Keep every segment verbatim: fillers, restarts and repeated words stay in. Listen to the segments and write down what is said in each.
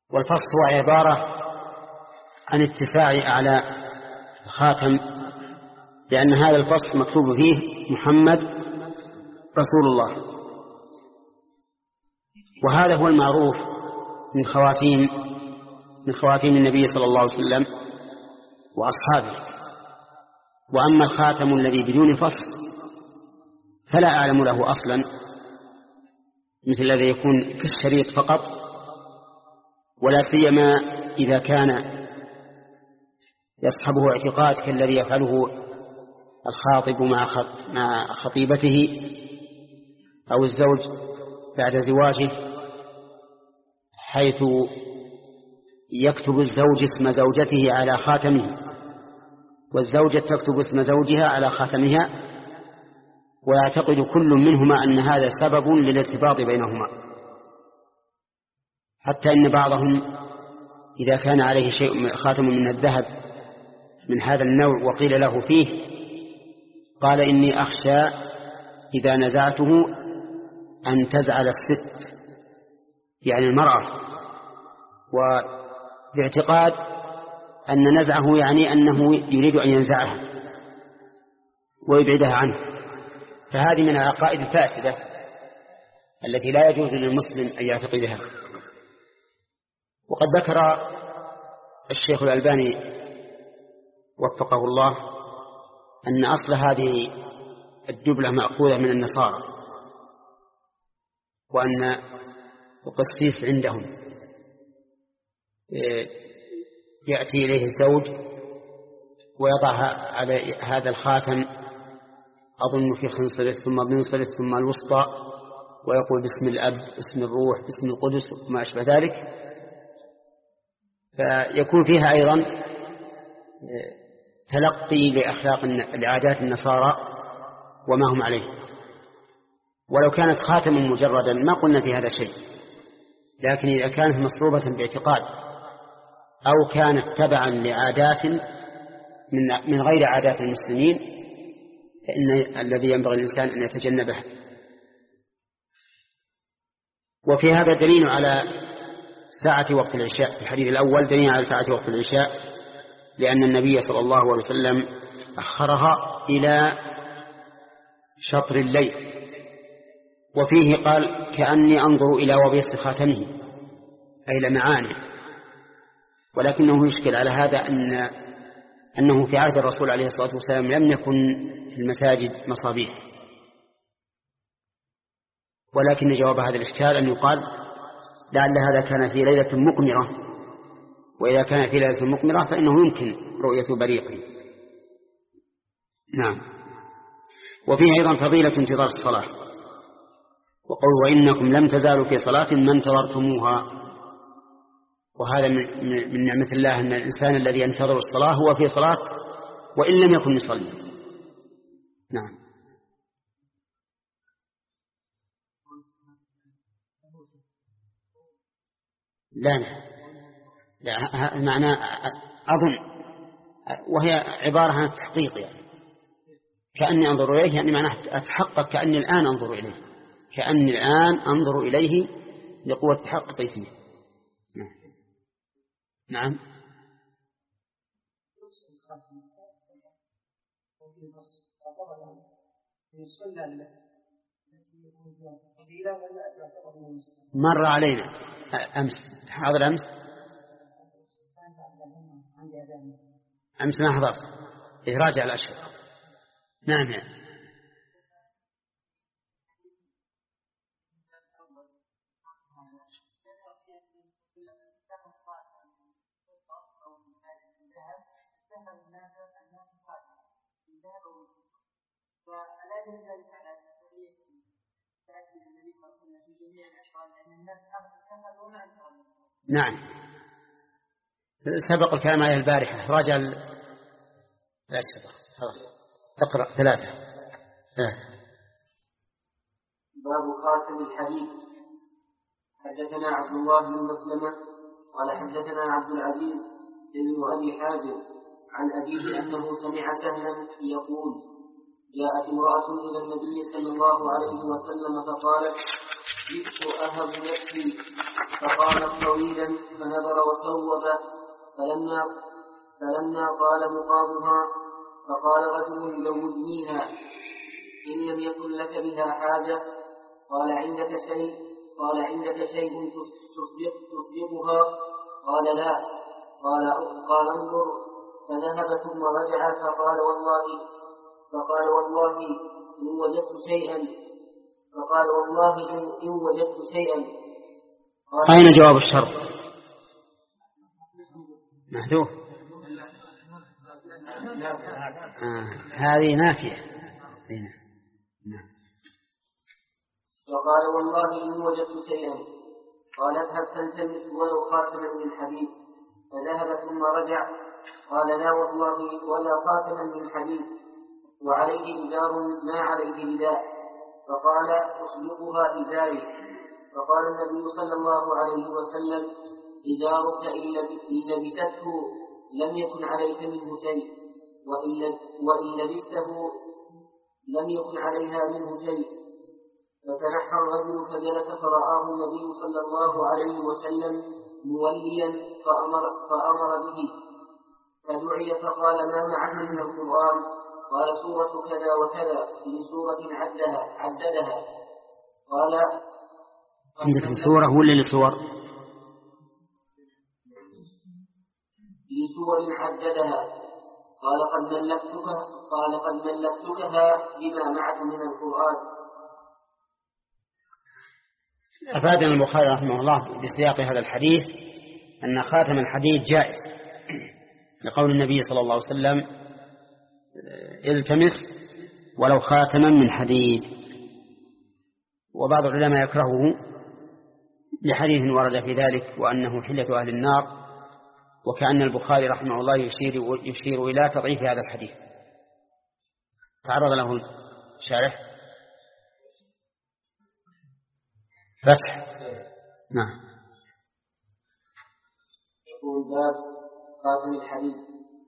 والفص هو عبارة عن اتساع أعلى الخاتم، لأن هذا الفص مكتوب فيه محمد رسول الله، وهذا هو المعروف من خواتيم من خواتيم النبي صلى الله عليه وسلم وأصحابه. وأما الخاتم الذي بدون فص فلا أعلم له أصلا، مثل الذي يكون كالشريط فقط، ولا سيما إذا كان يصحبه اعتقاد كالذي يفعله الخاطب مع خطيبته أو الزوج بعد زواجه، حيث يكتب الزوج اسم زوجته على خاتمه، والزوجة تكتب اسم زوجها على خاتمها، ويعتقد كل منهما أن هذا سبب للارتباط بينهما، حتى إن بعضهم إذا كان عليه شيء خاتم من الذهب من هذا النوع وقيل له فيه قال إني أخشى إذا نزعته أن تزعل الست، يعني المرأة، وباعتقاد أن نزعه يعني أنه يريد أن ينزعها ويبعدها عنه. فهذه من العقائد الفاسدة التي لا يجوز للمسلم أن يعتقدها. وقد ذكر الشيخ الألباني وفقه الله أن أصل هذه الدبلة مأخوذة من النصارى، وأن القسيس عندهم يأتي إليه الزوج ويضع على هذا الخاتم أظن في خنصره ثم بنصره ثم الوسطى، ويقول باسم الأب باسم الروح باسم القدس وما أشبه ذلك، فيكون فيها أيضا تلقي لأخلاق لعادات النصارى وما هم عليه. ولو كانت خاتما مجردا ما قلنا في هذا شيء، لكن إذا كانت مصلوبة باعتقاد أو كانت تبعا لعادات من من غير عادات المسلمين فإن الذي ينبغي الإنسان أن يتجنبه. وفي هذا دليل على ساعة وقت العشاء، في الحديث الأول دليل على ساعة وقت العشاء، لأن النبي صلى الله عليه وسلم أخرها إلى شطر الليل. وفيه قال كأني أنظر إلى وبيص خاتمه، أي لمعانه. ولكنه يشكل على هذا أن أنه في عهد الرسول عليه الصلاة والسلام لم يكن في المساجد مصابيح، ولكن جواب هذا الإشكال أن يقال لعل هذا كان في ليلة مقمرة، وإذا كان في ليلة مقمرة فإنه يمكن رؤية بريقه. نعم. وفيه أيضا فضيلة انتظار الصلاة، وقول وإنكم لم تزالوا في صلاة ما انتظرتموها، وهذا من نعمة الله أن الإنسان الذي ينتظر الصلاة هو في صلاة وإن لم يكن يصلي. نعم. لا لا لا معنى أظن، وهي عبارة عن التحقيق، يعني كأني أنظر إليه، يعني معناه أتحقق كأني الآن أنظر إليه، كأني الآن أنظر إليه لقوة تحققي فيه. نعم. مر علينا أمس، حاضر أمس أمس ما حضرت، راجع الأشهر. نعم يعني. نعم سبق الكلام عليه البارحة، راجع الأشهر. خلاص اقرأ ثلاثة. ثلاثة. باب خاتم الحديث. حدثنا عبد الله بن مسلمة قال حدثنا عبد العزيز بن أبي حازم عن أبيه أنه سمع سهلا يقول جاءت امرأة إلى النبي صلى الله عليه وسلم فقالت جئت أهب نفسي فقام طويلا فنظر وصوب، فلما فلما قال مقامها فقال رجل زوجنيها إن لم يكن لك بها حاجة. قال عندك شيء قال عندك شيء تصدق تصدقها؟ قال لا. قال قال انظر. فذهب ثم رجع فقال والله فقال والله إن وجدت شيئا فقال والله إن وجدت شيئا. أين جواب الشرط؟ محذوف. آه. هذه نافية. نعم. فقال والله إن وجدت شيئا. قال اذهب فالتمس ولو خاتما من حديد. فذهب ثم رجع. قال لا والله ولا خاتما من حديد وعليه إزار ما عليه رداء. فقال أصدقها إزاري. فقال النبي صلى الله عليه وسلم إزارك إن لبسته لم يكن عليك منه شيء وإن لبسته لم يكن عليها منه شيء. فتنحى الرجل فجلس فرآه النبي صلى الله عليه وسلم موليا فأمر, فأمر به. فدعي فقال ما معك من القرآن؟ قال سورة كذا وكذا لسورة عدها عددها. قال عندك لسورة ولا لسور؟ لسور عددها. قال قد ملكتك قال قد ملكتكها بما معك من القرآن. أفادنا البخاري رحمه الله بسياق هذا الحديث أن خاتم الحديد جائز لقول النبي صلى الله عليه وسلم التمس ولو خاتما من حديد. وبعض العلماء يكرهه لحديث ورد في ذلك وأنه حلة أهل النار، وكأن البخاري رحمه الله يشير, يشير إلى تضعيف هذا الحديث. تعرض له شارح فتح. نعم. يقول باب خاتم الحديد.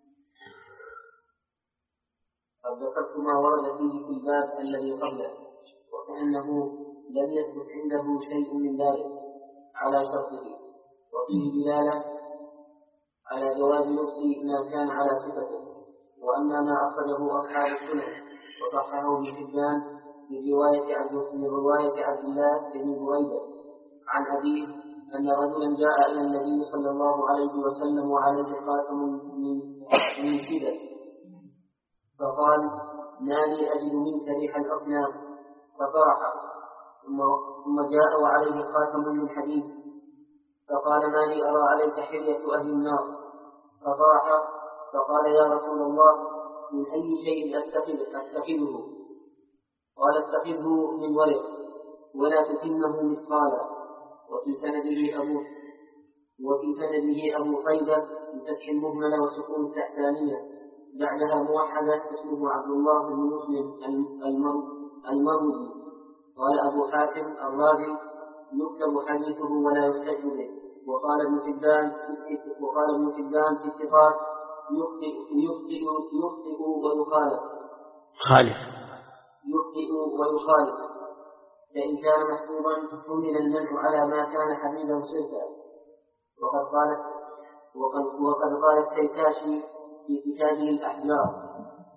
قد ذكرت ما ورد فيه في الباب الذي قبله وكأنه لم يثبت عنده شيء من ذلك على شرطه، وفيه دلالة على جواز لبس ما كان على صفته. وأما ما أخرجه أصحاب السنن وصححه ابن حبان من رواية عبد من رواية عبد الله بن بريدة عن أبيه أن رجلا جاء إلى النبي صلى الله عليه وسلم وعليه خاتم من من سدر، فقال ما لي أجد منك ريح الأصنام، ففرح. ثم جاء وعليه خاتم من حديد، فقال ما لي أرى عليك حلية أهل النار، ففرح. فقال يا رسول الله من أي شيء أتخذه؟ قال اتخذه من ورق ولا تتمه مثقالا. وفي سنده أبو وفي سنده أبو خيبة بفتح المهملة وسكون التحتانية بعدها موحدة اسمه عبد الله بن مسلم المروزي. قال أبو حاتم الرازي يكتب حديثه ولا يحتج به. وقال ابن حبان وقال ابن حبان في الثقات يخطئ يخطئ يخطئ ويخالف خالف يخطئ ويخالف فإن كان محفوظا حمل المنع على ما كان حديدا صرفا. وقد قالت وقد, وقد قال التيكاشي في كتابه الأحجار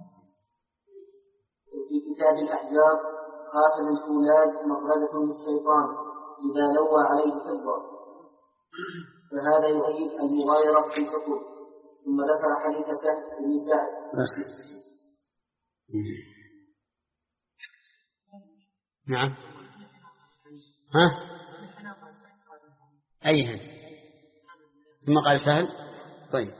في كتاب الأحجار خاتم الفولاذ مخرجة للشيطان إذا لوى عليه فضة، فهذا يؤيد المغايرة في الحكم. ثم ذكر حديث سهل بن سعد. نعم. ها أيها ثم قال سهل. طيب.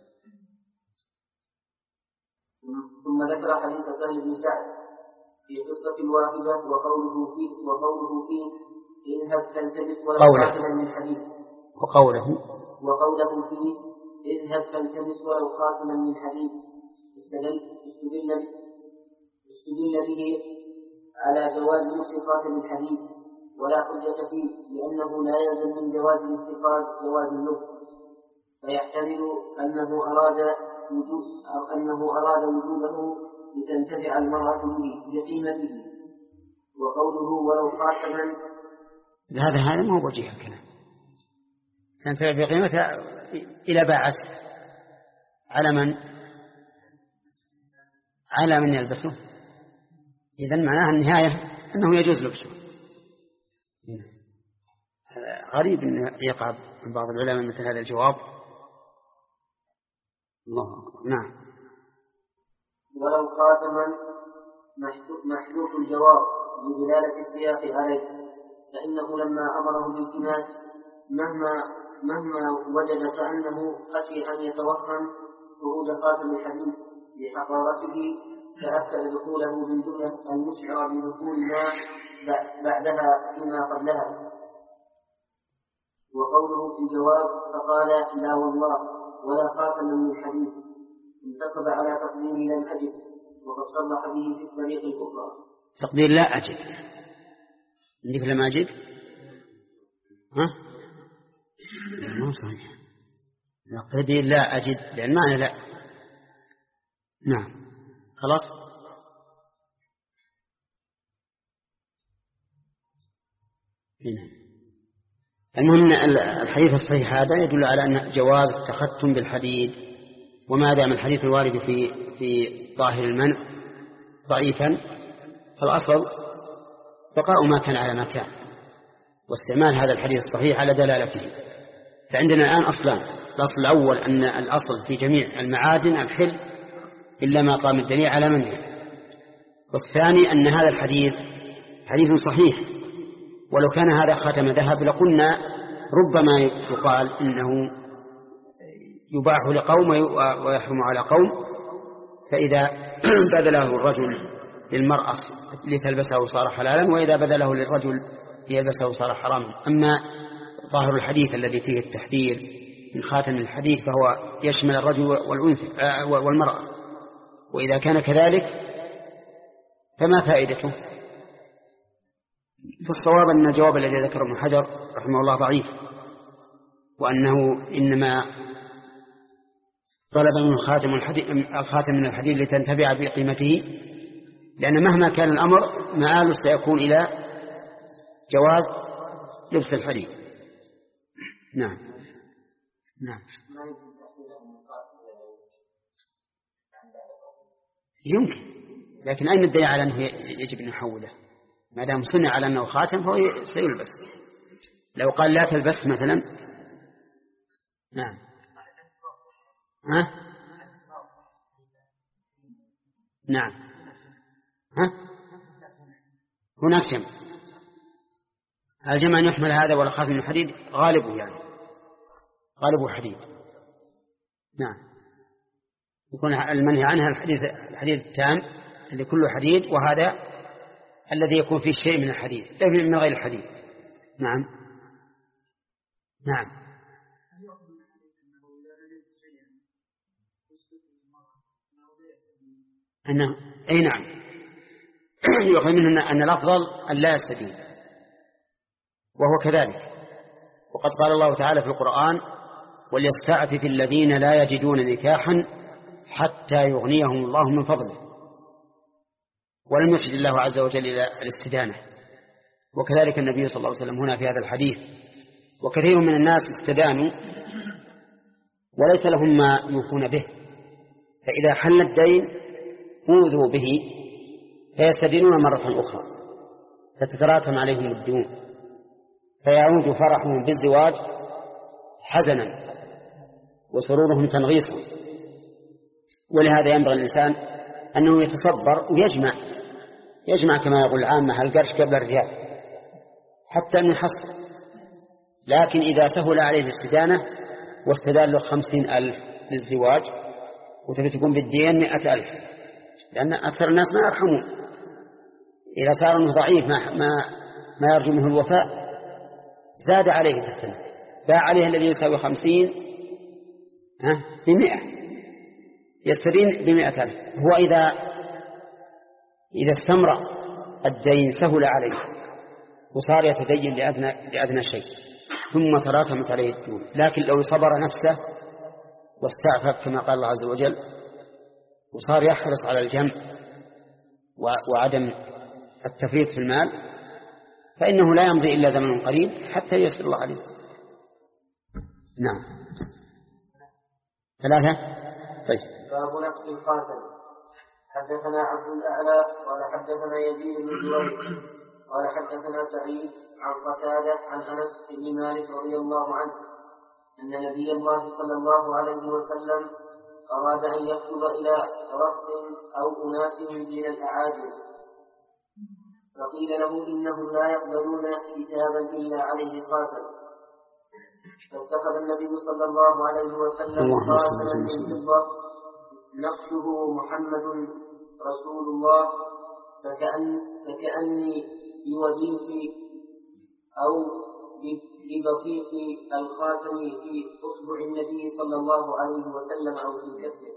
ثم ذكر حديث سهل بن سعد في قصة الواحدة وقوله فيه وقوله فيه اذهب فالتمس ولو خاتما من حديد، وقوله وقوله فيه اذهب فالتمس ولو خاتما من حديد استدل استدل استدل به على جواز لبس خاتم الحديد ولا حجة فيه، لأنه لا يلزم من جواز الاتخاذ جواز اللبس، فيحتمل أنه أراد وجود أو أنه أراد وجوده لتنتفع المرأة به بقيمته. وقوله ولو خاتما هذا هذا ما هو وجيه الكلام. تنتفع بقيمتها إلى باعت على من على من يلبسه. إذن معناها النهاية أنه يجوز لبسه. غريب أن يقع من بعض العلماء مثل هذا الجواب. الله أكبر. نعم. ولو خاتما محذوف الجواب بدلالة السياق عليه، فإنه لما أمره بالالتماس مهما مهما وجد كأنه خشي أن يتوهم خروج خاتم الحديث لحقارته، تأكد دخوله بالجملة المشعرة بدخول ما بعدها فيما قبلها. وقوله في الجواب فقال لا والله ولا خاتم من الحديث انتصب على تقديره لم أجد، وقد صرح به في الطريق الأخرى. تقدير لا أجد عندك لم أجد ها؟ ما صحيح. تقدير لا أجد لأن معنى لا. نعم خلاص. هنا المهم الحديث الصحيح هذا يدل على أن جواز التختم بالحديد، وما دام الحديث الوارد في في ظاهر المنع ضعيفا فالأصل بقاء ما كان على ما كان، واستعمال هذا الحديث الصحيح على دلالته. فعندنا الآن أصلان: الأصل الأول أن الأصل في جميع المعادن الحل إلا ما قام الدليل على منعه، والثاني أن هذا الحديث حديث صحيح، ولو كان هذا خاتم ذهب لقلنا ربما يقال إنه يباح لقوم ويحرم على قوم، فإذا بذله الرجل للمرأة لتلبسه صار حلالا، وإذا بذله للرجل ليلبسه صار حراما. أما ظاهر الحديث الذي فيه التحذير من خاتم الحديث فهو يشمل الرجل والأنثى والمرأة، وإذا كان كذلك فما فائدته؟ فالصواب أن الجواب الذي ذكره ابن حجر رحمه الله ضعيف، وأنه إنما طلب من الخاتم الخاتم من الحديد لتنتفع بقيمته، لأن مهما كان الأمر مآله سيكون إلى جواز لبس الحديد. نعم نعم يمكن، لكن أين الدليل على أنه يجب أن يحوله؟ ما دام صنع على أنه خاتم فهو سيلبس. لو قال لا تلبس مثلا. نعم ها؟ نعم ها؟ هناك جمع. الجمع أن يحمل هذا ولا خاتم من الحديد غالبه، يعني غالبه حديد. نعم يكون المنهي عنها الحديث الحديد التام اللي كله حديد، وهذا الذي يكون فيه شيء من الحديد من غير الحديد. نعم نعم أنه أي نعم يؤخذ منه أن الأفضل أن لا يستدين، وهو كذلك. وقد قال الله تعالى في القرآن: وليستعفف الذين لا يجدون نكاحا حتى يغنيهم الله من فضله، ولم يرشد الله عز وجل إلى الاستدانة. وكذلك النبي صلى الله عليه وسلم هنا في هذا الحديث. وكثير من الناس استدانوا وليس لهم ما يوفون به، فإذا حل الدين أوذوا به فيستدينون مرة أخرى فتتراكم عليهم الديون، فيعود فرحهم بالزواج حزنا وسرورهم تنغيصا. ولهذا ينبغي الإنسان أنه يتصبر ويجمع يجمع كما يقول العامة القرش قبل الرجال حتى أن يحصل. لكن إذا سهل عليه الاستدانة واستدان له خمسين ألف للزواج وتبي تكون بالدين مئة ألف، لأن أكثر الناس ما يرحمون. إذا صار أنه ضعيف ما, ما, ما يرجو منه الوفاء زاد عليه تحسن، باع عليه الذي يساوي خمسين ها بمئة، يستدين بمئة ألف. هو إذا إذا استمر الدين سهل عليه وصار يتدين لأدنى, لأدنى شيء ثم تراكمت عليه الديون. لكن لو صبر نفسه واستعفف كما قال الله عز وجل وصار يحرص على الجمع وعدم التفريط في المال فإنه لا يمضي إلا زمن قليل حتى ييسر الله عليه. نعم. ثلاثة. طيب. باب نقص الخاتم. حدثنا عبد الأعلى قال حدثنا يزيد بن جريج قال حدثنا سعيد عن قتادة عن أنس بن مالك رضي الله عنه أن نبي الله صلى الله عليه وسلم أراد أن يكتب إلى رهط أو أناس من الأعاجم، فقيل له إنهم لا يقبلون كتابا إلا عليه خاتم، فاتخذ النبي صلى الله عليه وسلم خاتما من فضة نقشه محمد رسول الله، فكأن فكأني بوديس أو ببصيص الخاتم في أصبع النبي صلى الله عليه وسلم أو في كفه.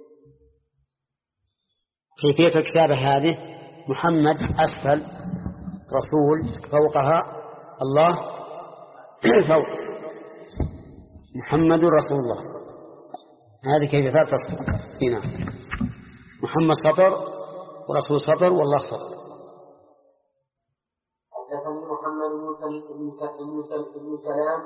كيفية الكتابة هذه: محمد أسفل، رسول فوقها، الله فوق، محمد رسول الله. هذه كيفية تصدق هنا، محمد سطر ورسول سطر والله سطر. حدثني محمد بن سلام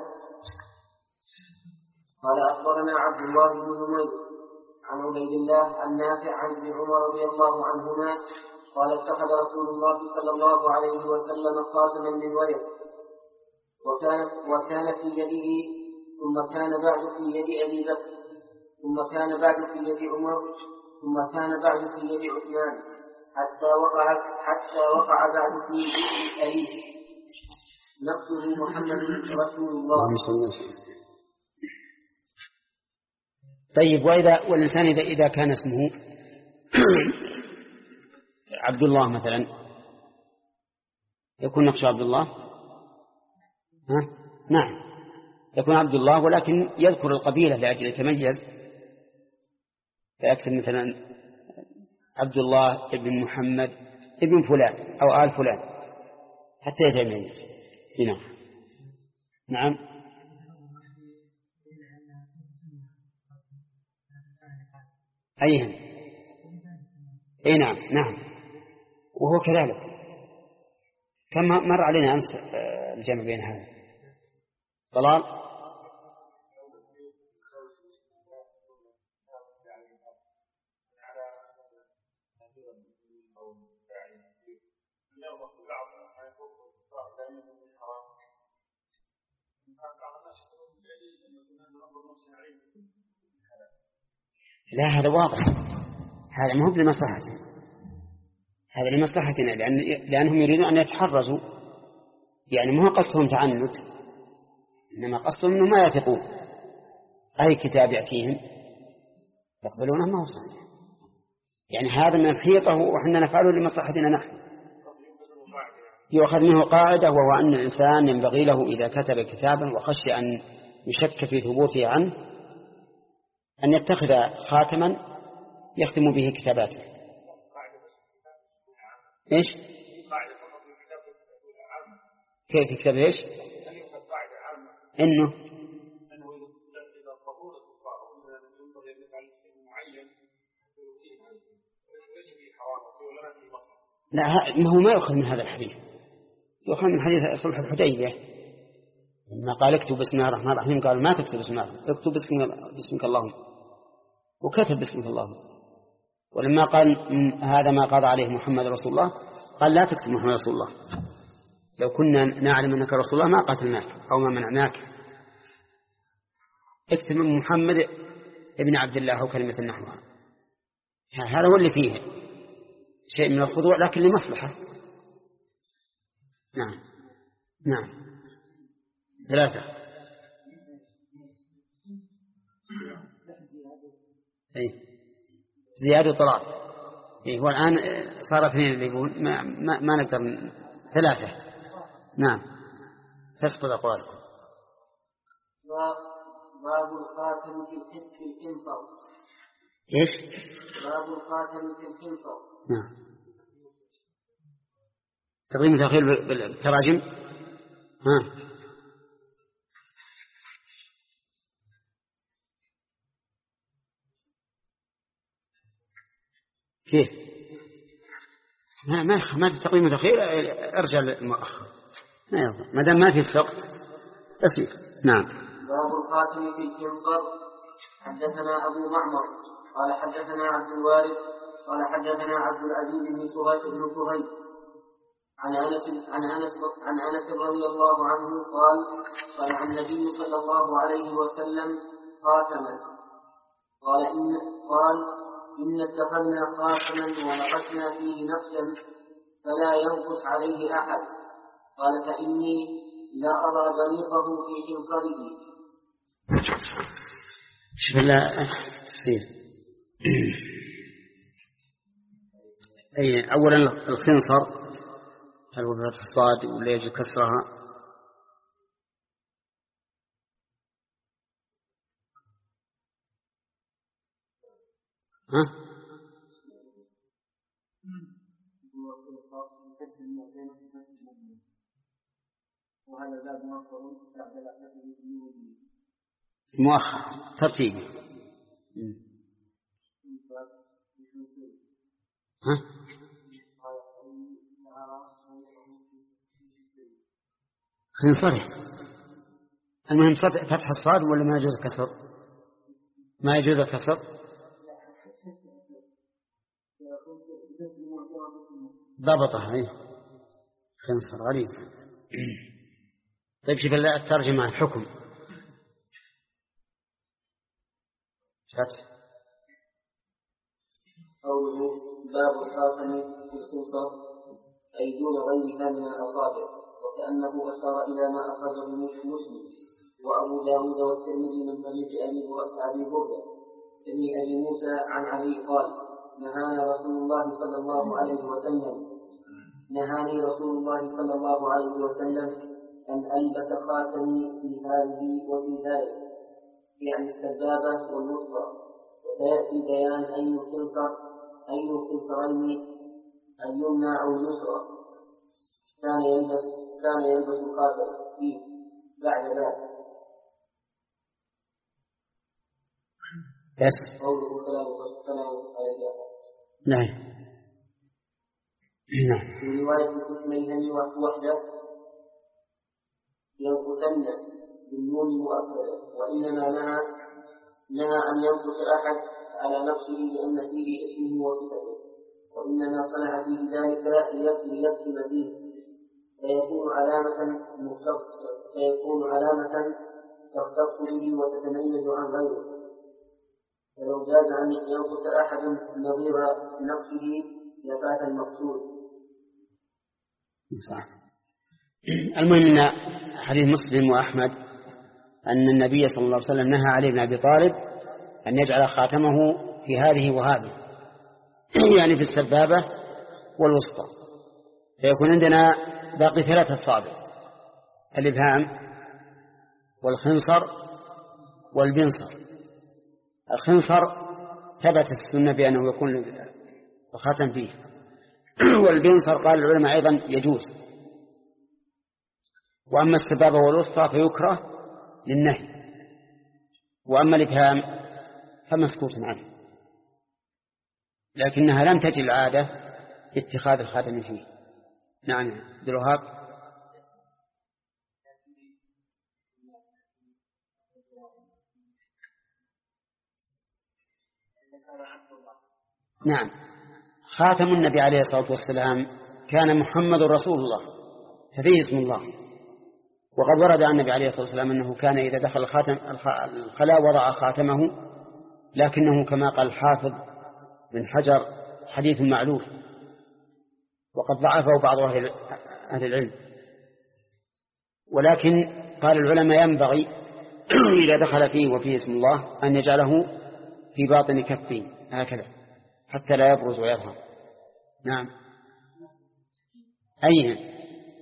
قال أخبرنا عبد الله بن نمير عن عبيد الله عن نافع عن ابن عمر رضي الله عنهما قال اتخذ رسول الله صلى الله عليه وسلم خاتما من ورق، وكان وكان في يده، ثم كان بعد في يد أبي بكر، ثم كان بعد في يد عمر، ثم كان بعد في يد عثمان، حتى وقع حتى وقع بعد في يد أليس، نقصه محمد رسول الله. طيب، وإذا والإنسان إذا إذا كان اسمه عبد الله مثلا، يكون نقشه عبد الله؟ ها؟ نعم، يكون عبد الله، ولكن يذكر القبيلة لأجل يتميز، فيكتب مثلا عبد الله ابن محمد ابن فلان أو آل فلان حتى يتميز. هنا نعم. أيهم؟ أي نعم نعم، وهو كذلك. كم مر علينا أمس الجمع بين هذا طلال. لا، هذا واضح، هذا ما هو لمصلحتنا، هذا لمصلحتنا، لأن لأنهم يريدون أن يتحرزوا، يعني ما هو قصدهم تعنت، إنما قصدهم أنه ما يثقون أي كتاب يأتيهم يقبلونه ما هو صحيح. يعني هذا من الحيطة وحنا نفعله لمصلحتنا نحن. يؤخذ منه قاعدة، وهو أن الإنسان ينبغي له إذا كتب كتابا وخشي أن يشك في ثبوته عنه أن يتخذ خاتما يختم به كتاباته. إيش؟ كيف كتاب إيش؟ إنه لا، ما هو ما يؤخذ من هذا الحديث، يؤخذ من حديث صلح الحديبية لما قال اكتب بسم الله الرحمن الرحيم، قالوا ما تكتب بسم الله، اكتب باسمك اللهم، وكتب باسمك اللهم. ولما قال هذا ما قضى عليه محمد رسول الله، قال لا تكتب محمد رسول الله، لو كنا نعلم أنك رسول الله ما قتلناك أو ما منعناك، اكتب محمد ابن عبد الله أو كلمة نحوها. هذا هو اللي فيه شيء من الخضوع، لكن لمصلحة. نعم نعم. ثلاثة. أي زيادة وطلال. أي هو الآن صار اثنين اللي يقول ما, ما, ما نقدر. ثلاثة. نعم، تسقط أقوالكم. باب الخاتم في الخنصر. إيش؟ باب الخاتم في الخنصر. نعم. تقديم وتأخير بالتراجم. ها. كيف؟ ما ما ما تقديم وتأخير، ارجع للمؤخر ما يضر، ما دام ما في السقط بسيط. نعم. باب الخاتم في الخنصر. حدثنا أبو معمر قال حدثنا عبد الوارث قال حدثنا عبد العزيز بن صهيب عن أنس عن أنس عن أنس رضي الله عنه قال صنع النبي صلى الله عليه وسلم خاتما قال إن قال إن اتخذنا خاتما ونقشنا فيه نقشا فلا ينقص عليه أحد. قال فإني لا أرى بريقه في خنصره. بسم الله تفسير. أي أولا الخنصر هل هو بفتح الصاد ولا يجي كسرها؟ ها؟ مؤخر ترتيب. ها؟ خنصره. المهم فتح الصاد ولا ما يجوز الكسر؟ ما يجوز الكسر. ضبطها ايه خنصر غريب. طيب شوف الترجمة الحكم فتح قوله باب الخاتم في الخنصر أي دون غيرها من الأصابع، وكأنه أشار إلى ما أخرجه مسلم وأبو داود والترمذي من طريق أبي بردة بن أبي موسى عن علي قال نهانا رسول الله صلى الله عليه وسلم نهاني رسول الله صلى الله عليه وسلم أن ألبس خاتمي في هذه وفي ذلك، يعني السبابة والوسطى، وسيأتي بيان أي الخنصر أي الخنصرين اليمنى أو اليسرى كان يلبس كان يلبس الخاتم فيه بعد ذلك. بس قوله سلام سلام عليه. نعم نعم. في رواية الحسنين وحده ينقصن بالنون المؤكدة، وإنما نهى نهى أن ينقص أحد على نفسه لأن فيه اسمه وصفته، وإنما صنع فيه ذلك ليكتم فيه فيكون علامة مختص فيكون علامة تختص به وتتميز عن غيره. فلو جاز أن ينقص أحد نظير نقصه لفات المقصود. صح. المهم أن حديث مسلم وأحمد أن النبي صلى الله عليه وسلم نهى علي بن أبي طالب أن يجعل خاتمه في هذه وهذه، يعني في السبابة والوسطى، فيكون عندنا باقي ثلاثة أصابع: الإبهام والخنصر والبنصر. الخنصر ثبت السنة بأنه يكون الخاتم فيه، والبنصر قال العلماء أيضا يجوز. وأما السبابة والوسطى فيكره للنهي، وأما الإبهام فمسكوت عنه، لكنها لم تجد العادة اتخاذ الخاتم فيه. نعم عبد الوهاب. نعم، خاتم النبي عليه الصلاة والسلام كان محمد رسول الله ففيه اسم الله، وقد ورد عن النبي عليه الصلاة والسلام أنه كان إذا دخل الخاتم الخلاء وضع خاتمه، لكنه كما قال الحافظ بن حجر حديث معلول، وقد ضعفه بعض أهل العلم. ولكن قال العلماء ينبغي إذا دخل فيه وفيه اسم الله أن يجعله في باطن كفه هكذا حتى لا يبرز ويظهر. نعم. أيه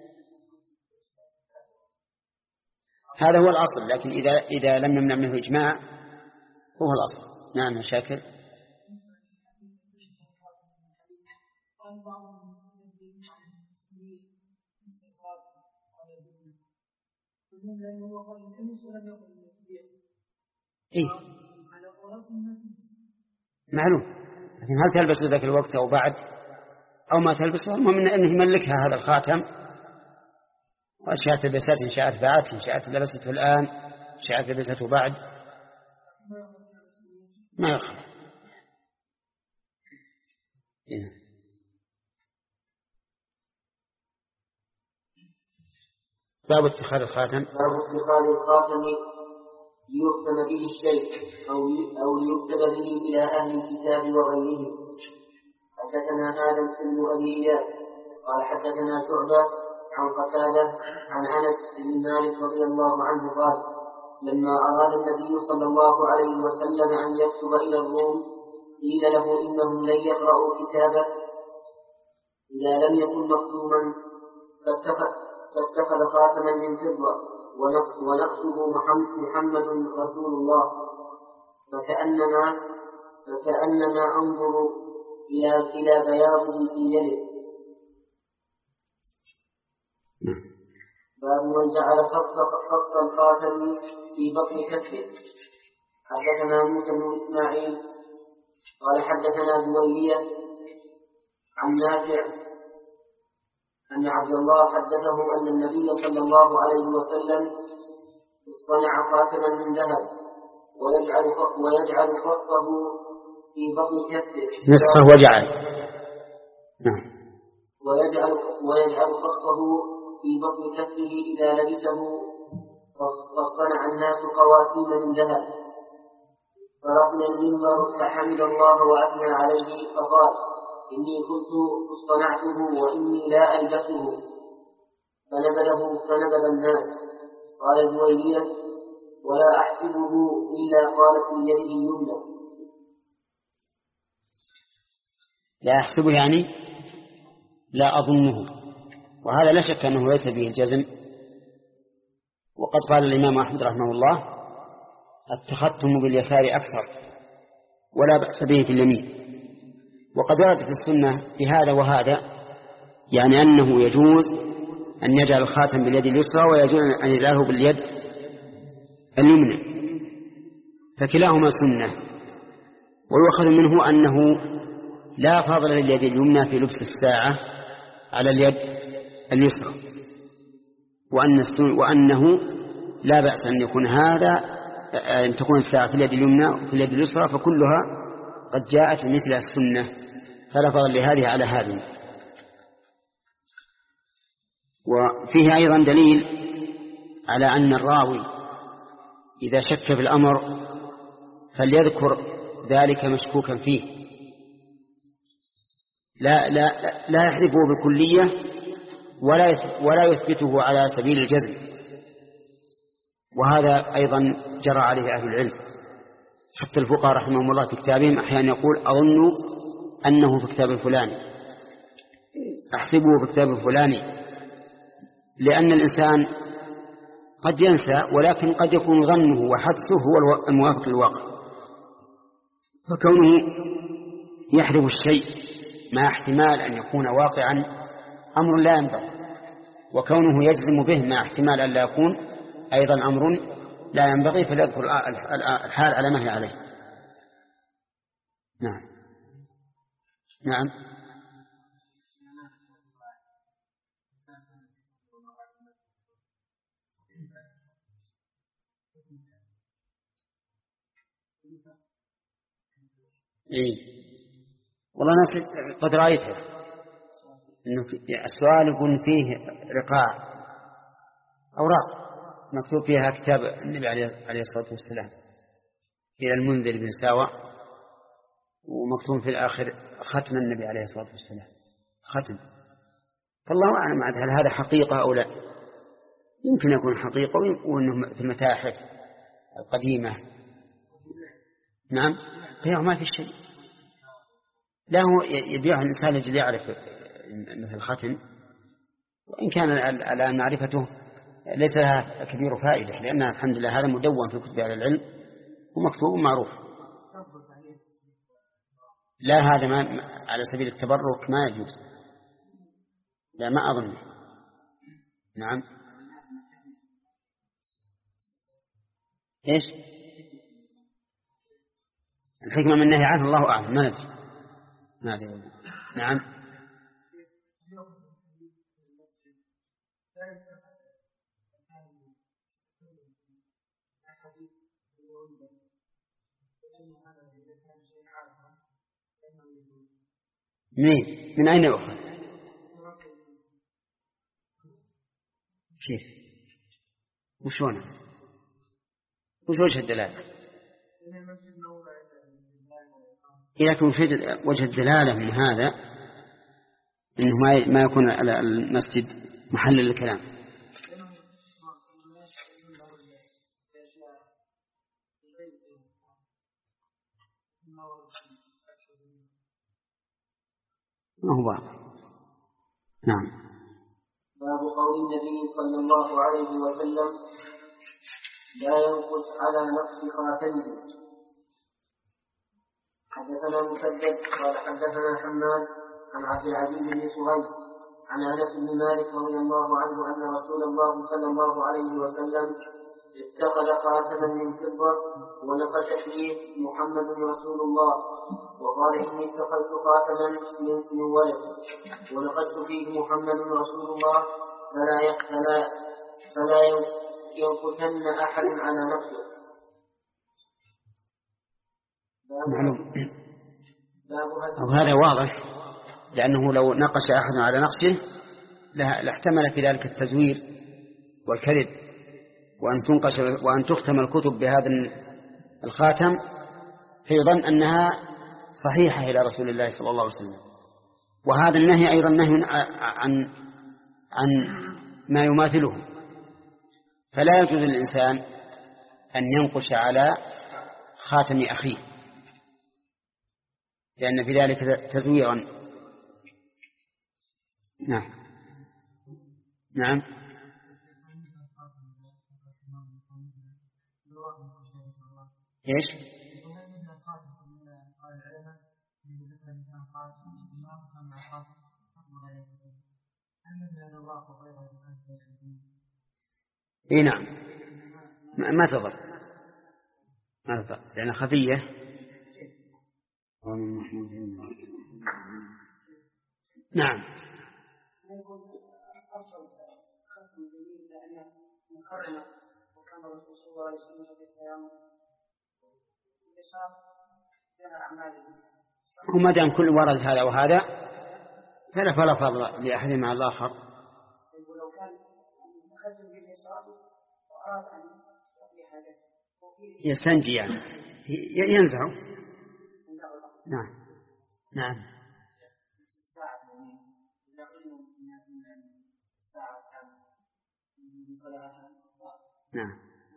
هذا هو الأصل، لكن إذا إذا لم نمنع منه إجماع هو الأصل. نعم يا شاكر. إيه معلوم، لكن هل تلبس ذاك الوقت أو بعد أو ما تلبسه، المهم أنه يملكها هذا الخاتم، وأشياء تلبسات إن شاءت باعت إن شاءت لبسته الآن شاءت لبسته بعد ما يخالف. باب اتخاذ الخاتم. باب اتخاذ الخاتم ليختم به الشيء أو أو ليكتب به إلى أهل الكتاب وغيرهم. حدثنا آدم بن أبي إياس قال حدثنا شعبة عن قتادة عن أنس بن مالك رضي الله عنه قال لما أراد النبي صلى الله عليه وسلم أن يكتب إلى الروم قيل له إنهم لن يقرأوا كتابه إذا لم يكن مختوما فاتخذ خاتما من فضة ونقصه محمد رسول الله فكأنما فكأنما أنظر إلى إلى بياضه في يده. باب من جعل خص خص الخاتم في بطن كفه. حدثنا موسى بن إسماعيل قال حدثنا جويرية عن نافع أن عبد الله حدثه أن النبي صلى الله عليه وسلم اصطنع خاتما من ذهب ويجعل ويجعل خصه في بطن كفه نصفه وجعل ويجعل ويجعل خصه في بطن كفه إذا لبسه فاصطنع الناس خواتيم من ذهب فرقي المنبر فحمد الله وأثنى عليه فقال إني كنت اصطنعته وإني لا ألبسه فنبذه فنبذ الناس. قال جويرية ولا أحسبه إلا قال في يده اليمنى. لا أحسبه يعني لا أظنه، وهذا لا شك أنه ليس به الجزم. وقد قال الإمام أحمد رحمه الله التختم باليسار أكثر ولا بأس به في اليمين. وقد وردت السنة في هذا وهذا، يعني أنه يجوز أن يجعل الخاتم باليد اليسرى ويجوز أن يجعله باليد اليمنى، فكلاهما سنة. ويؤخذ منه أنه لا فضل لليد اليمنى في لبس الساعة على اليد اليسرى، وأن وأنه لا بأس أن يكون هذا أن تكون الساعة في اليد اليمنى وفي اليد اليسرى، فكلها قد جاءت مثل السنة فلا فضل لهذه على هذه. وفيه أيضا دليل على أن الراوي إذا شك في الأمر فليذكر ذلك مشكوكا فيه، لا لا لا يحذفه بكلية ولا ولا يثبته على سبيل الجزم. وهذا أيضا جرى عليه أهل العلم، حتى الفقهاء رحمهم الله في كتابهم أحيانا يقول أظن أنه في كتاب الفلاني، أحسبه في كتاب الفلاني، لأن الإنسان قد ينسى ولكن قد يكون ظنه وحدسه هو الموافق للواقع، فكونه يحذف الشيء مع احتمال أن يكون واقعا أمر لا ينبغي، وكونه يجزم به مع احتمال أن لا يكون أيضا أمر لا ينبغي، فليذكر الحال على ما هي عليه. نعم نعم إيه والله ناس قد رأيته إنه السؤال يكون فيه رقاع أوراق مكتوب فيها كتاب النبي عليه الصلاة والسلام إلى المنذر بن ساوى، ومكتوب في الآخر ختم النبي عليه الصلاة والسلام ختم. فالله أعلم هل هذا حقيقة أو لا، يمكن يكون حقيقة وإنه في المتاحف القديمة. نعم بيع ما في شيء، لا هو يبيعه الإنسان الذي يعرف مثل الختم، وإن كان الآن معرفته ليس لها كبير فائدة، لأنها الحمد لله هذا مدون في كتب أهل العلم ومكتوب معروف. لا هذا ما على سبيل التبرك ما يجوز، لا ما أظن. نعم إيش الحكمة من النهي عنه الله أعلم، ما ندري ما أدري. نعم منين؟ من أين يؤخذ؟ كيف؟ وشون؟ وش وجه الدلالة؟ إذا كان وجه الدلالة من هذا إنه ما يكون المسجد محل الكلام. ما هو واضح. نعم. باب قول النبي صلى الله عليه وسلم لا ينقص على نقص خاتمه. حدثنا مسدد قال حدثنا حماد عن عبد العزيز بن صهيب عن انس بن مالك رضي الله عنه ان رسول الله صلى الله عليه وسلم اتخذ خاتما من فضه ونقش فيه محمد رسول الله، وقال إني اتخذت خاتما من ولد ونقشت فيه محمد رسول الله فلا فلا فلا ينقشن أحد على نفسه. معلوم. وهذا واضح، لأنه لو نقش أحد على نقشه لاحتمل في ذلك التزوير والكذب، وأن تنقش وأن تختم الكتب بهذا الخاتم فيظن أنها صحيحة إلى رسول الله صلى الله عليه وسلم. وهذا النهي أيضا نهي عن عن ما يماثله، فلا يجوز للإنسان أن ينقش على خاتم أخيه، لأن في ذلك تزويرا. نعم نعم. إيش؟ إيه نعم، ما تضر ما تضر لأنها خفية. نعم. وما دام كل ورد هذا وهذا فلا فلا فضل لأحدهما على الآخر. يستنجي يعني ينزع. نعم نعم. نعم.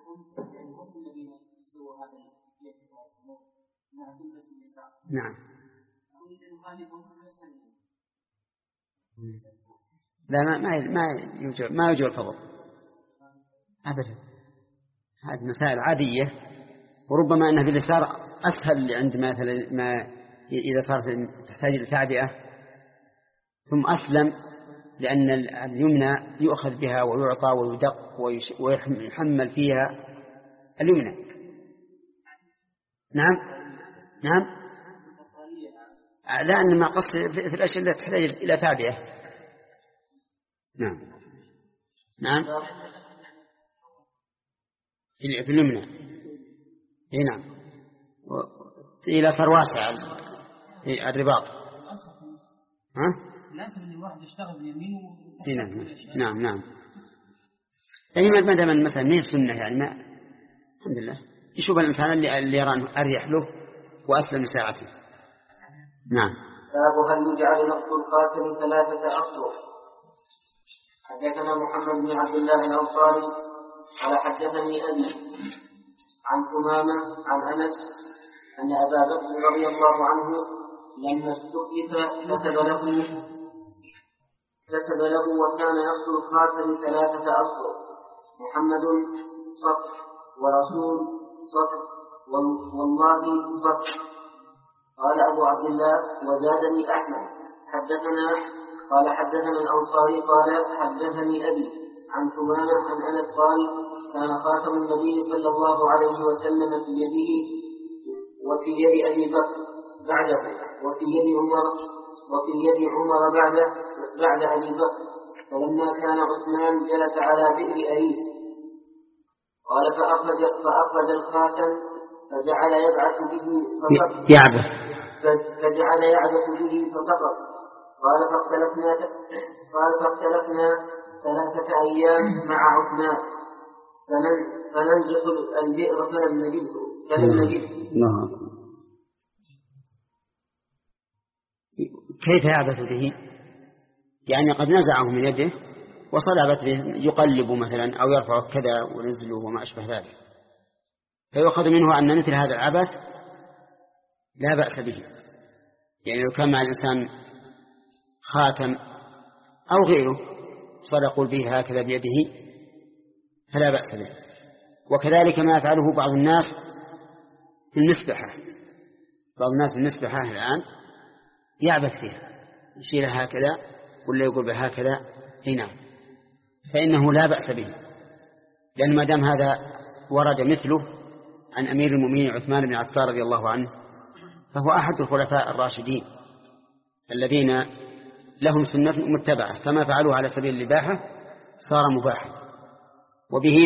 نعم. لا ما ما ما يوجد ما يوجد الفضل أبدا. هذه مسائل عادية، وربما أنها باليسار أسهل عند مثلا ما إذا صارت تحتاج إلى تعبئة، ثم أسلم لأن اليمنى يؤخذ بها ويعطى ويدق ويحمل فيها اليمنى. نعم نعم. لا أن ما قصد في الأشياء التي تحتاج إلى تعبئة. نعم نعم. في اليمنى. إيه نعم. إلى صار واسع الرباط. ها؟ لازم أن الواحد يشتغل بيمينه. نعم نعم نعم. يعني ما دام المسألة ما هي سنة يعني ما الحمد لله يشوف الإنسان اللي اللي يرى أريح له وأسلم ساعته. نعم. باب هل يجعل نقص الخاتم ثلاثة أسطر. حدثنا محمد بن عبد الله الأنصاري قال حدثني أبي عن ثمامة عن أنس أن أبا بكر رضي الله عنه لما استخلف كتب له كتب له وكان نقص الخاتم ثلاثة أسطر: محمد سطر، ورسول سطر، والله سطر. قال أبو عبد الله: وزادني أحمد حدثنا قال حدثنا الأنصاري قال حدثني أبي عن ثمامة عن أنس قال: كان خاتم النبي صلى الله عليه وسلم في يده وفي يد أبي بكر بعده وفي يد عمر وفي يد عمر بعده بعد أبي بكر، فلما كان عثمان جلس على بئر أريس قال فأخرج, فأخرج الخاتم فجعل يبعث به فسقط يعبث فجعل يعبث به فسقط. قال فاختلفنا قال فاختلفنا ثلاثة أيام مع عثمان فننزق البئر فلم نجده فلم نجده. كيف يعبث به؟ يعني قد نزعه من يده وصلبت به، يقلب مثلا أو يرفع كذا ونزله وما أشبه ذلك، فيؤخذ منه أن مثل هذا العبث لا بأس به. يعني لو كان مع الإنسان خاتم أو غيره صدقوا به هكذا بيده فلا بأس به. وكذلك ما يفعله بعض الناس بالمسبحة، بعض الناس بالمسبحة الآن يعبث فيها، يشيلها هكذا ولا يقول بهكذا هنا، فإنه لا بأس به، لأن ما دام هذا ورد مثله عن أمير المؤمنين عثمان بن عفان رضي الله عنه، فهو أحد الخلفاء الراشدين الذين لهم سنة متبعة، فما فعلوه على سبيل الإباحة صار مباحا. وبه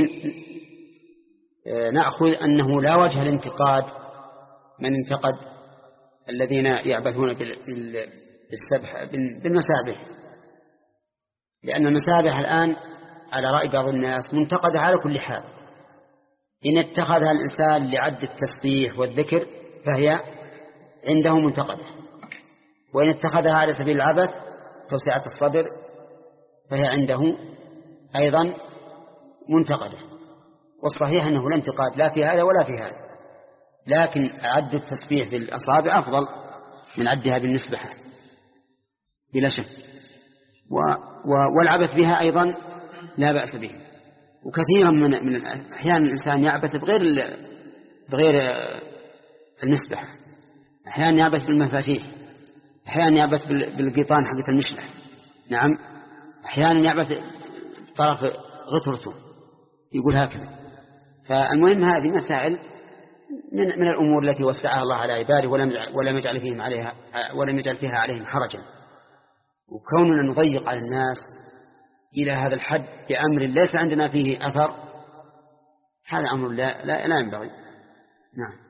نأخذ أنه لا وجه الانتقاد من انتقد الذين يعبثون بالسبح بالمسابح، لأن المسابح الآن على رأي بعض الناس منتقدة على كل حال. إن اتخذها الإنسان لعد التسبيح والذكر فهي عنده منتقدة، وإن اتخذها على سبيل العبث توسعة الصدر فهي عنده أيضا منتقدة. والصحيح أنه لا انتقاد لا في هذا ولا في هذا، لكن عد التسبيح بالأصابع أفضل من عدها بالمسبحة بلا شك، والعبث بها أيضا لا بأس به. وكثيرا من من أحيانا الإنسان يعبث بغير بغير المسبحة، أحيانا يعبث بالمفاتيح، أحيانا يعبث بالقيطان حقة المشلح، نعم، أحيانا يعبث بطرف غترته يقول هكذا. فالمهم هذه مسائل من من الأمور التي وسعها الله على عباده ولم ولم يجعل فيهم عليها ولم يجعل فيها عليهم حرجا. وكوننا نضيق على الناس إلى هذا الحد بأمر ليس عندنا فيه أثر، هذا أمر لا لا, لا ينبغي. نعم.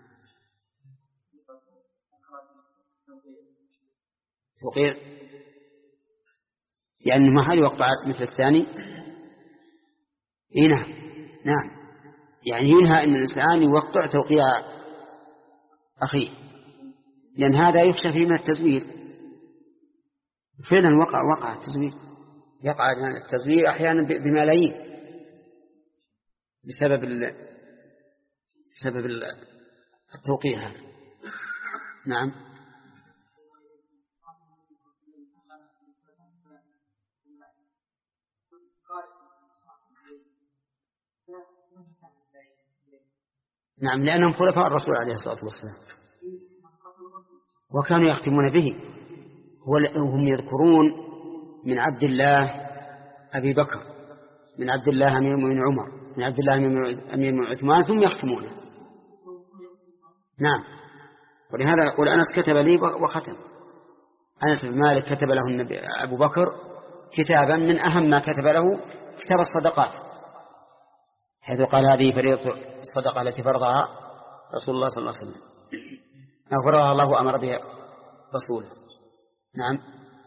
توقيع يعني ما هل يوقع مثل الثاني؟ إيه نعم نعم، يعني ينهى أن الإنسان يوقع توقيع أخيه، لأن هذا يخشى فيه من التزوير. فعلا وقع وقع التزوير، يقع التزوير أحيانا بملايين بسبب ال... بسبب التوقيع هذا. نعم. نعم، لأنهم خلفاء الرسول عليه الصلاة والسلام وكانوا يختمون به. وهم يذكرون من عبد الله أبي بكر، من عبد الله أمير المؤمنين عمر، من عبد الله أمير المؤمنين عثمان، ثم يختمونه. نعم. ولهذا يقول أنس كتب لي وختم. أنس بن مالك كتب له النبي أبو بكر كتابا من أهم ما كتب له كتاب الصدقات، حيث قال هذه فريضة الصدقة التي فرضها رسول الله صلى الله عليه وسلم، أو فرضها الله وأمر بها رسوله. نعم.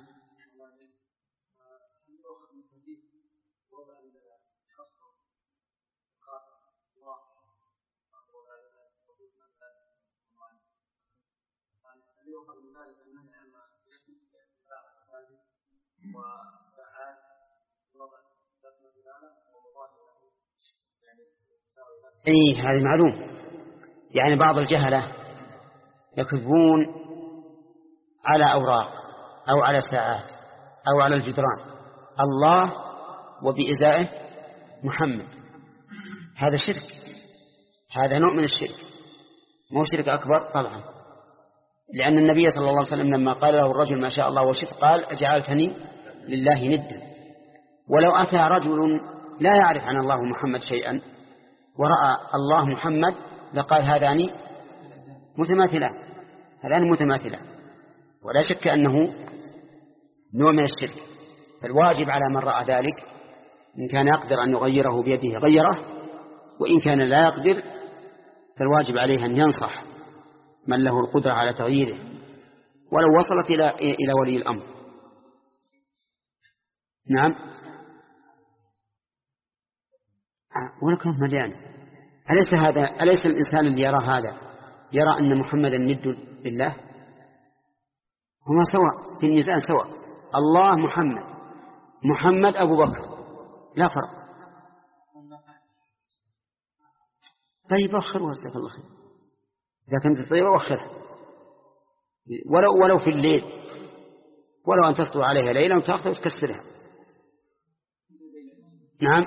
إيه هذا معلوم. يعني بعض الجهلة يكتبون على أوراق أو على ساعات أو على الجدران الله وبإزائه محمد، هذا شرك، هذا نوع من الشرك، مو شرك أكبر طبعا، لأن النبي صلى الله عليه وسلم لما قال له الرجل ما شاء الله وشئت قال أجعلتني لله ندا. ولو أتى رجل لا يعرف عن الله محمد شيئا ورأى الله محمد لقال هذان متماثلان، هذان متماثلان، ولا شك أنه نوع من الشرك. فالواجب على من رأى ذلك إن كان يقدر أن يغيره بيده غيره، وإن كان لا يقدر فالواجب عليه أن ينصح من له القدرة على تغييره ولو وصلت إلى إلى ولي الأمر. نعم. ولكن مليان. أليس هذا أليس الإنسان اللي يرى هذا يرى أن محمدا ند لله؟ هما سواء في الميزان سواء. الله محمد، محمد أبو بكر، لا فرق. طيب أخره جزاك الله خير. إذا كنت تستطيع أخرها ولو ولو في الليل، ولو أن تسطو عليها ليلا وتأخذ وتكسرها. نعم.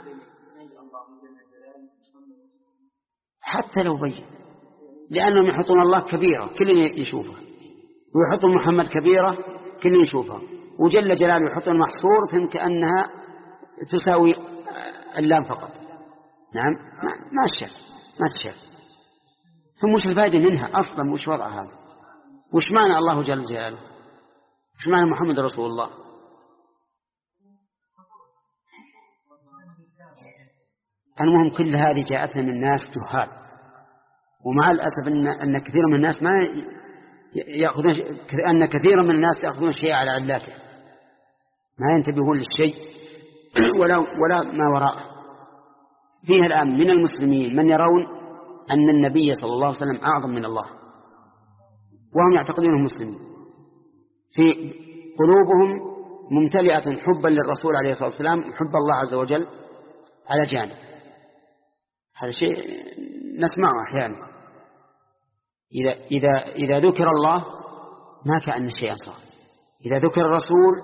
حتى لو بين، لأنهم يحطون الله كبيرة كل يشوفها، ويحطون محمد كبيرة كل يشوفها، وجل جلاله يحطون محصورة كأنها تساوي اللام فقط. نعم. ما الشك ما تشاف. ثم وش الفائدة منها أصلا؟ وش وضع هذا؟ وش معنى الله جل جلاله؟ وش معنى محمد رسول الله؟ المهم كل هذه جاءتنا من الناس جهال، ومع الأسف أن أن كثير من الناس ما يأخذون أن كثير من الناس يأخذون شيء على علاته، ما ينتبهون للشيء ولا ولا ما وراءه. فيها الآن من المسلمين من يرون أن النبي صلى الله عليه وسلم أعظم من الله، وهم يعتقدونه مسلمين، في قلوبهم ممتلئة حبا للرسول عليه الصلاة والسلام، حب الله عز وجل على جانب. هذا شيء نسمعه أحيانا. إذا, إذا, إذا ذكر الله ما كأن شيئا صار، إذا ذكر الرسول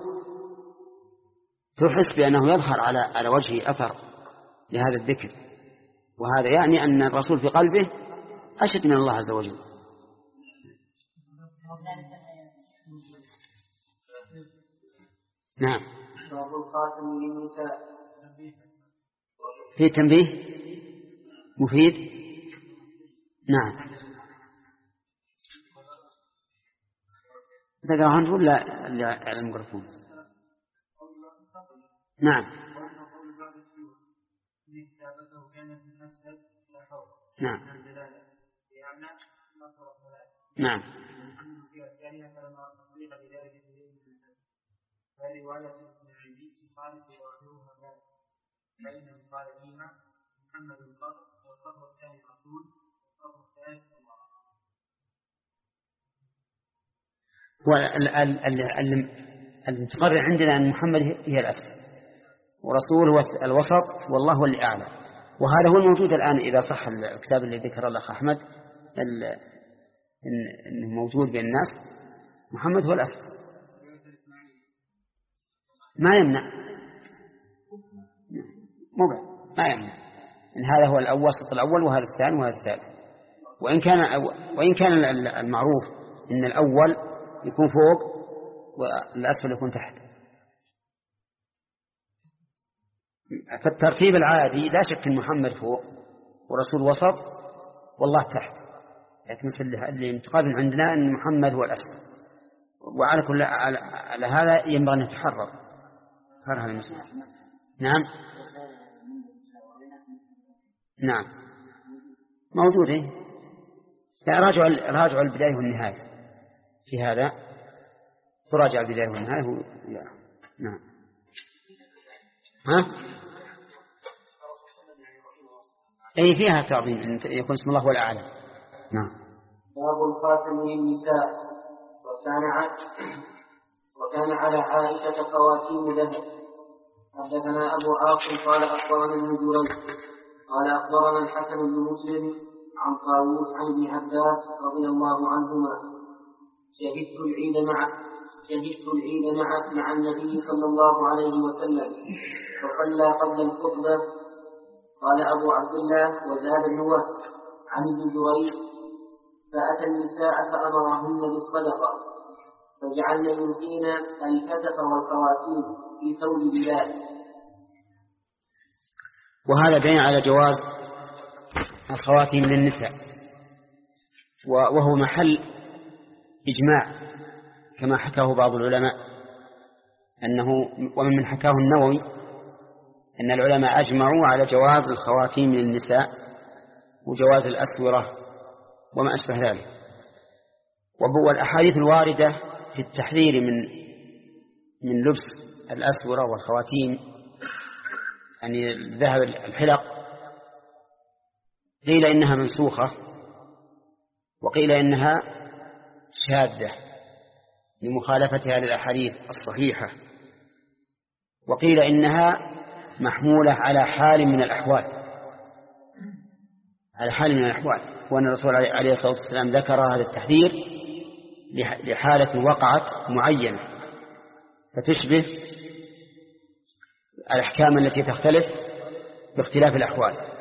تحس بأنه يظهر على على وجهه أثر لهذا الذكر، وهذا يعني أن الرسول في قلبه أشد من الله عز وجل. نعم. في تنبيه مفيد. نعم. تقرأ أنت ولا على الميكروفون؟ نعم. نعم. نعم. المتقرر عندنا أن محمد هي الأسفل ورسول هو الوسط والله هو اللي أعلى، وهذا هو الموجود الآن. إذا صح الكتاب اللي ذكر الأخ أحمد إنه موجود بين الناس، محمد هو الأسفل. ما يمنع مبع ما يمنع إن هذا هو الأوسط الأول وهذا الثاني وهذا الثالث، وإن كان وإن كان المعروف إن الأول يكون فوق والأسفل يكون تحت. فالترتيب العادي لا شك أن محمد فوق ورسول وسط والله تحت، لكن اللي متقابل عندنا أن محمد هو الأسفل، وعلى كل على هذا ينبغي أن يتحرر هذا المسألة. نعم. نعم موجود. يعني راجعوا راجعوا البداية والنهاية في هذا، تراجع البداية والنهاية هو... نعم. ها أي فيها تعظيم أن يكون اسم الله هو الأعلى. نعم. باب الخاتم للنساء. وكان وكان على عائشة خواتيم ذهب. حدثنا أبو عاصم قال أخبرنا ابن جريج قال أخبرنا الحسن بن مسلم عن طاووس عن ابن عباس رضي الله عنهما شهدت العيد مع شهدت العيد مع مع النبي صلى الله عليه وسلم فصلى قبل الخطبة. قال أبو عبد الله وزاد ابن وهب عن ابن جريج فأتى النساء فأمرهن بالصدقة فجعلن يلقين الكتف والخواتيم في ثوب بلال. وهذا دليل على جواز الخواتيم للنساء، وهو محل إجماع كما حكاه بعض العلماء، أنه ومن حكاه النووي أن العلماء أجمعوا على جواز الخواتيم للنساء وجواز الأسورة وما أشبه ذلك. والأحاديث الواردة في التحذير من من لبس الأسورة والخواتيم يعني ذهب الحلق قيل إنها منسوخة وقيل إنها شاذة لمخالفتها للأحاديث الصحيحة، وقيل إنها محمولة على حال من الأحوال على حال من الأحوال وأن الرسول عليه الصلاة والسلام ذكر هذا التحذير لحالة وقعت معينة فتشبه الأحكام التي تختلف باختلاف الأحوال.